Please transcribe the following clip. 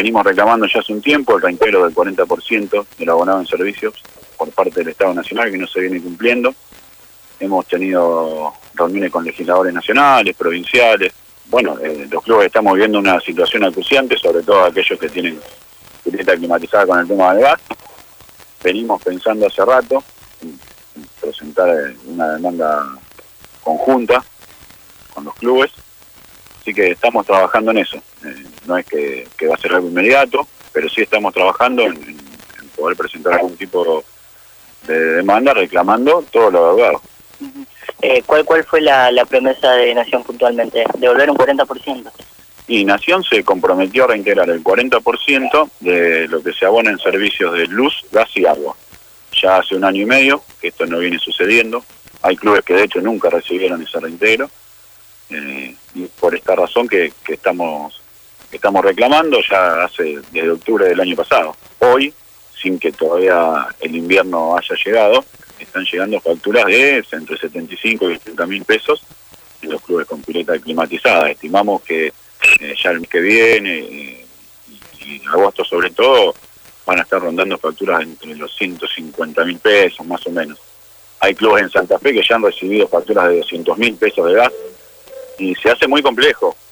venimos reclamando ya hace un tiempo el reintegro del 40% del abonado en servicios por parte del Estado Nacional, que no se viene cumpliendo. Hemos tenido reuniones con legisladores nacionales, provinciales. Bueno, los clubes estamos viviendo una situación acuciante, sobre todo aquellos que tienen pileta climatizada con el tema del gas. Venimos pensando hace rato en presentar una demanda conjunta con los clubes, así que estamos trabajando en eso. No es que va a ser algo inmediato, pero sí estamos trabajando en poder presentar algún tipo de demanda reclamando todo lo deudado. ¿Cuál fue la promesa de Nación puntualmente? ¿Devolver un 40%? Y Nación se comprometió a reintegrar el 40% de lo que se abona en servicios de luz, gas y agua. Ya hace 1 año y medio que esto no viene sucediendo. Hay clubes que de hecho nunca recibieron ese reintegro. Y por esta razón que estamos reclamando ya desde octubre del año pasado. Hoy, sin que todavía el invierno haya llegado, están llegando facturas de entre 75 y 80 mil pesos en los clubes con pileta climatizada. Estimamos que ya el mes que viene y agosto sobre todo van a estar rondando facturas entre los 150 mil pesos más o menos. Hay clubes en Santa Fe que ya han recibido facturas de 200 mil pesos de gas y se hace muy complejo